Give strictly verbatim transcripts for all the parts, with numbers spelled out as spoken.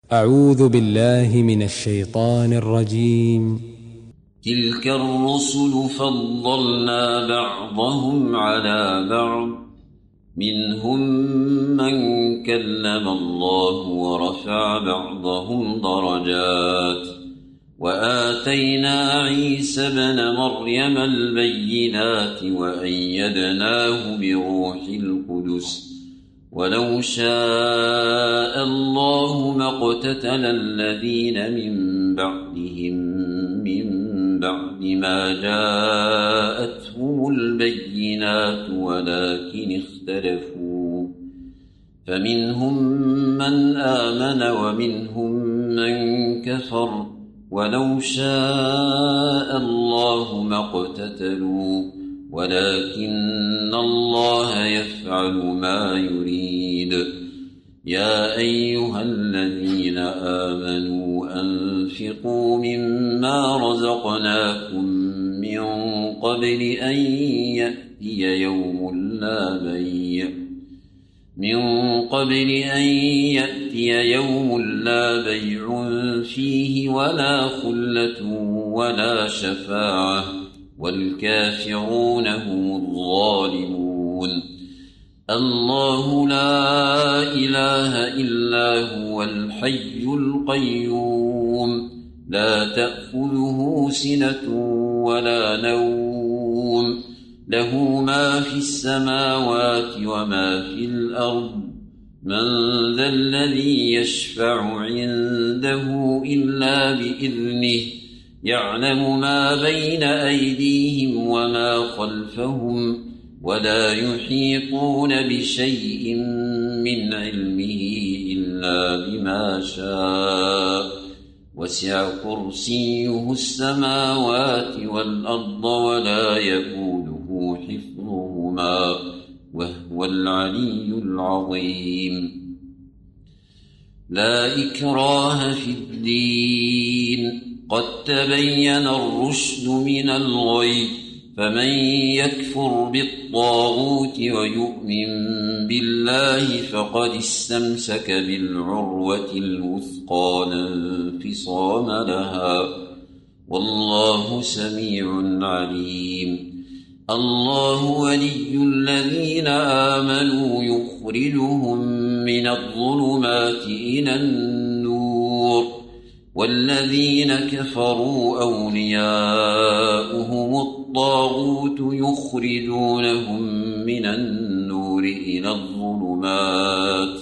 أعوذ بالله من الشيطان الرجيم. تلك الرسل فضلنا بعضهم على بعض منهم من كلم الله ورفع بعضهم درجات وآتينا عيسى ابن مريم البينات وأيدناه بروح القدس ولو شاء الله ما اقتتل الذين من بعدهم من بعد ما جاءتهم البينات ولكن اختلفوا فمنهم من آمن ومنهم من كفر ولو شاء الله ما اقتتلوا ولكن الله يفعل ما يريد. يا أيها الذين آمنوا أنفقوا مما رزقناكم من قبل أن يأتي يوم لا بيع من قبل أن يأتي يوم لا بيع فيه ولا خلة ولا شفاعة والكافرون هم الظالمون. الله لا إله إلا هو الحي القيوم لا تأخذه سنة ولا نوم له ما في السماوات وما في الأرض من ذا الذي يشفع عنده إلا بإذنه يعلم ما بين أيديهم وما خلفهم ولا يحيطون بشيء من علمه إلا بما شاء وسع كرسيه السماوات والأرض ولا يئوده حفظهما وهو العلي العظيم. لا إكراه في الدين قد تبين الرشد من الغي فمن يكفر بالطاغوت ويؤمن بالله فقد استمسك بالعروة الوثقى لا انفصام لها والله سميع عليم. الله ولي الذين آمنوا يخرجهم من الظلمات إلى النور والذين كفروا أولياؤهم الطاغوت يخرجونهم من النور إلى الظلمات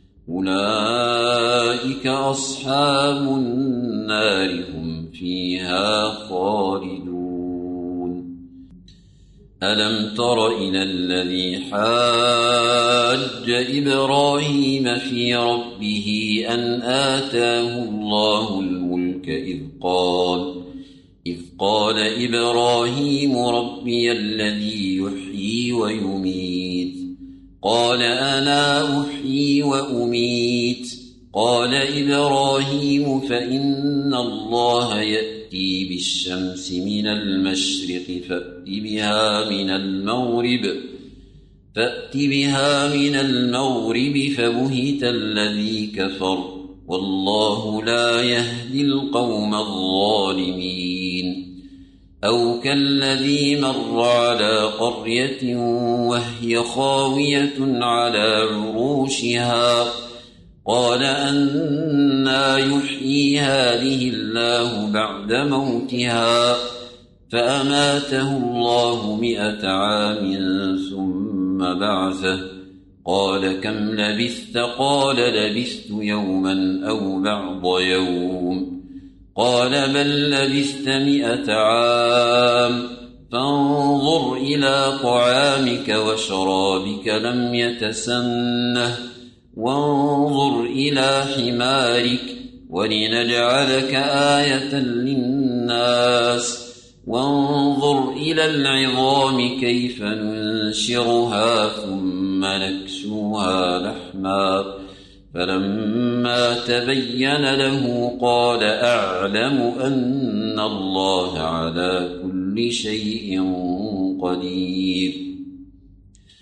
أولئك أصحاب النار هم فيها خالدون. ألم تر إلى الذي حاج إبراهيم في ربه أن آتاه الله الملك إذ قال إذ قال إبراهيم ربي الذي يحيي ويميت قال أنا أحيي وأميت قال إبراهيم فإن الله يأتي بالشمس من المشرق فأت بها من المغرب فأت بها من المغرب فبهت الذي كفر والله لا يهدي القوم الظالمين. أو كالذي مر على قرية وهي خاوية على عروشها قال أنى يحيي هذه الله بعد موتها فأماته الله مئة عام ثم بعثه قال كم لبثت قال لبثت يوما أو بعض يوم قال بل لبثت مئة عام فانظر إلى طعامك وشرابك لم يتسنه وانظر إلى حمارك ولنجعلك آية للناس وانظر إلى العظام كيف ننشرها ثم نكسوها لحما فلما تبين له قال أعلم أن الله على كل شيء قدير.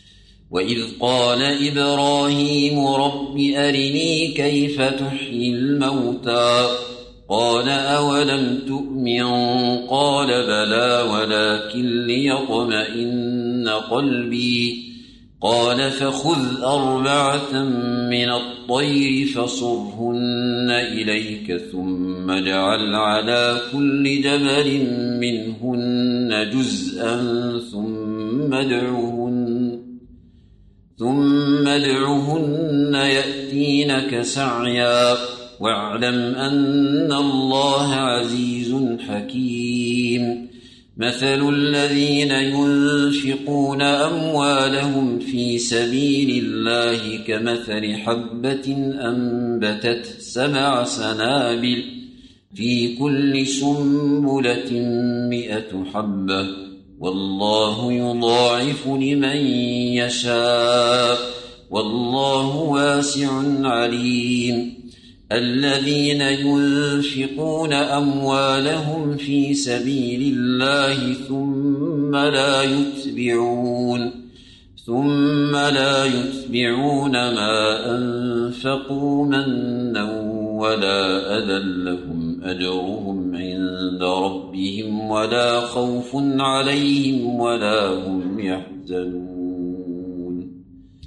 وإذ قال إبراهيم رب أرني كيف تحيي الموتى قال أولم تؤمن قال بلى ولكن ليطمئن قلبي قال فخذ أربعة من الطير فصرهن إليك ثم اجعل على كل جبل منهن جزءا ثم ادعهن ثم ادعهن يأتينك سعيا واعلم أن الله عزيز حكيم مثل الذين ينفقون أموالهم في سبيل الله كمثل حبة أنبتت سبع سنابل في كل سنبلة مئة حبة والله يضاعف لمن يشاء والله واسع عليم الذين ينفقون أموالهم في سبيل الله ثم لا يتبعون ثم لا يتبعون ما أنفقوا منا ولا أذى لهم أجرهم عند ربهم ولا خوف عليهم ولا هم يحزنون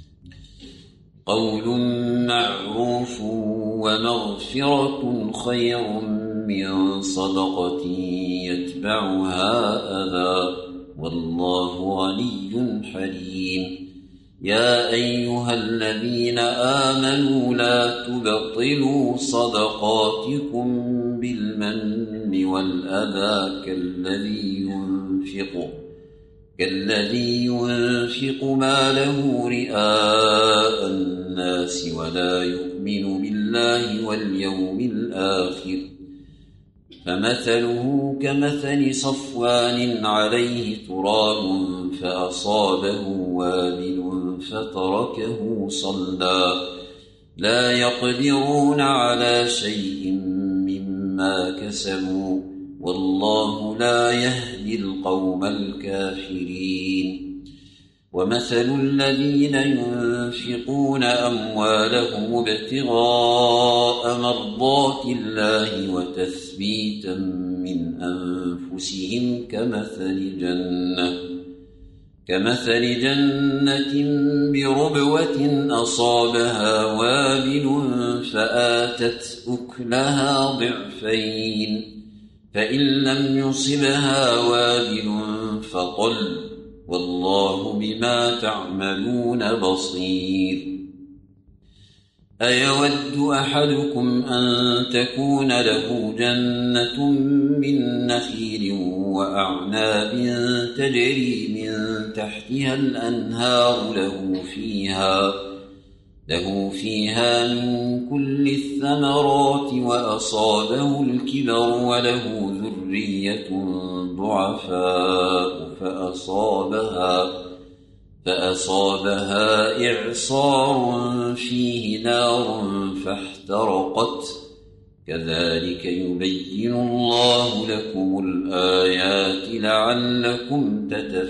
قول معروف ومغفرة خير من صدقة يتبعها أذى والله غني حليم يا أيها الذين آمنوا لا تبطلوا صدقاتكم بالمن والأذى كالذي ينفق كالذي ينفق ماله رئاء الناس ولا يؤمن بالله واليوم الآخر فمثله كمثل صفوان عليه تراب فأصابه وابل فتركه صلدا لا يقدرون على شيء مما كسبوا والله لا يهدي القوم الكافرين ومثل الذين ينفقون أموالهم ابتغاء مرضات الله وتثبيتا من أنفسهم كمثل جنة كمثل جنة بربوة أصابها وابل فآتت أكلها ضعفين فإن لم يصبها وابل فطل والله بما تعملون بصير أيود أحدكم أن تكون له جنة من نخيل وأعناب تجري من تحتها الأنهار له فيها له فيها من كل الثمرات وأصابه الكبر وله ذرية ضعفاء فأصابها فأصابها إعصار فيه نار فاحترقت كذلك يبين الله لكم الآيات لعلكم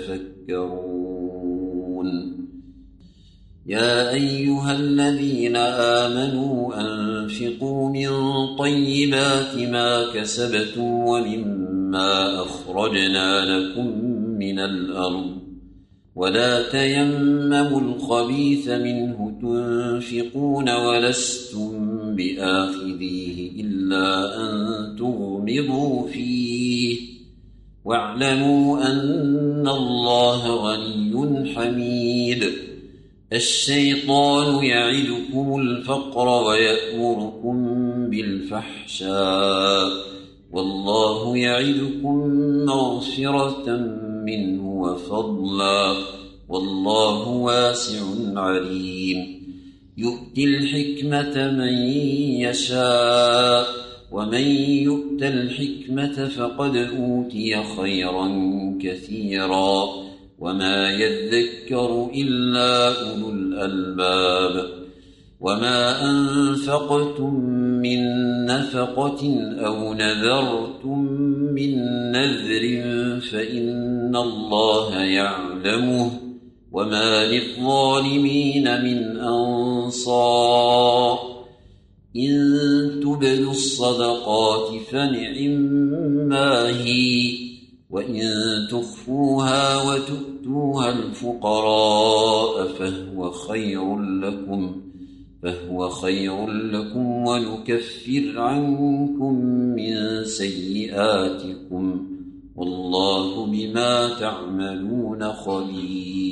تتفكرون يا أيها الذين آمنوا أنفقوا من طيبات ما كسبتم ومما أخرجنا لكم من الأرض ولا تيمموا الخبيث منه تنفقون ولستم بآخذيه إلا أن تغمضوا فيه واعلموا أن الله غني حميد الشيطان يعدكم الفقر ويأمركم بالفحشاء والله يعدكم مغفرة منه وفضلا والله واسع عليم يؤتي الحكمة من يشاء ومن يؤت الحكمة فقد أوتي خيرا كثيرا وما يذكر إلا أولو الألباب وما أنفقتم من نفقة أو نذرتم من نذر فإن الله يعلمه وما للظالمين من أنصار إن تبدوا الصدقات فنعما هي وإن تخفوها وتؤتوها الفقراء فهو خير لكم فهو خير لكم ونكفر عنكم من سيئاتكم والله بما تعملون خبير.